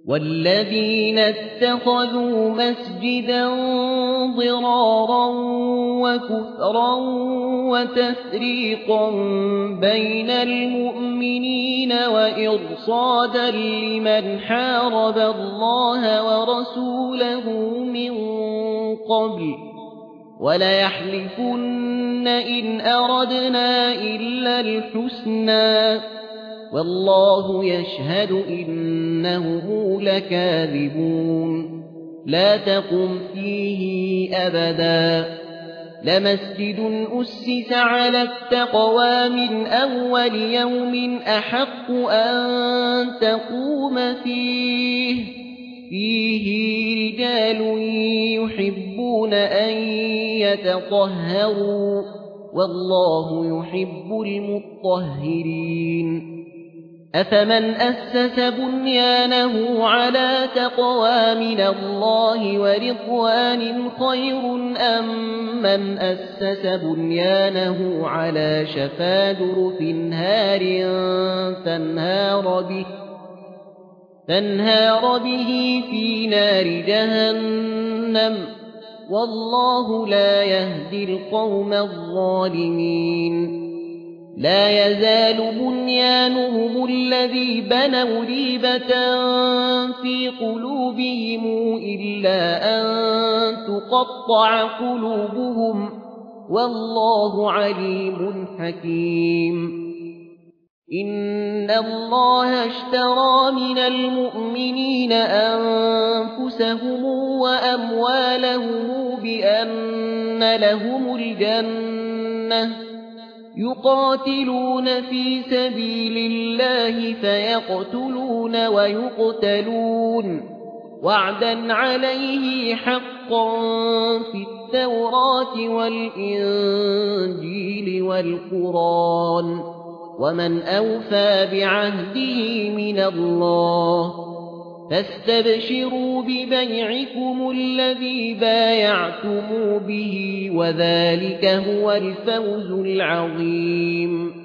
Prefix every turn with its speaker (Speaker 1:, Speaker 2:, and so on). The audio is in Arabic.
Speaker 1: والذين اتخذوا مسجدا ضرارا وكفرا وتفريقا بين المؤمنين وإرصادا لمن حارب الله ورسوله من قبل وليحلفن إن أردنا إلا الحسنى والله يشهد إنهم لكاذبون لا تقم فيه أبدا لمسجد أسس على التقوى من أول يوم أحق أن تقوم فيه رجال يحبون أن يتطهروا والله يحب المطهرين أفمن أسس بنيانه على تقوى من الله ورضوان خير أم من أسس بنيانه على شفا جرف هار فانهار به في نار جهنم والله لا يهدي القوم الظالمين لا يزال بنيانهم الذي بنوا ريبة في قلوبهم إلا أن تقطع قلوبهم والله عليم حكيم إن الله اشترى من المؤمنين أنفسهم وأموالهم بأن لهم الجنة يقاتلون في سبيل الله فيقتلون ويقتلون وعدا عليه حقا في التوراة والإنجيل والقرآن ومن أوفى بعهده من الله فاستبشروا ببيعكم الذي بايعتم به وذلك هو الفوز العظيم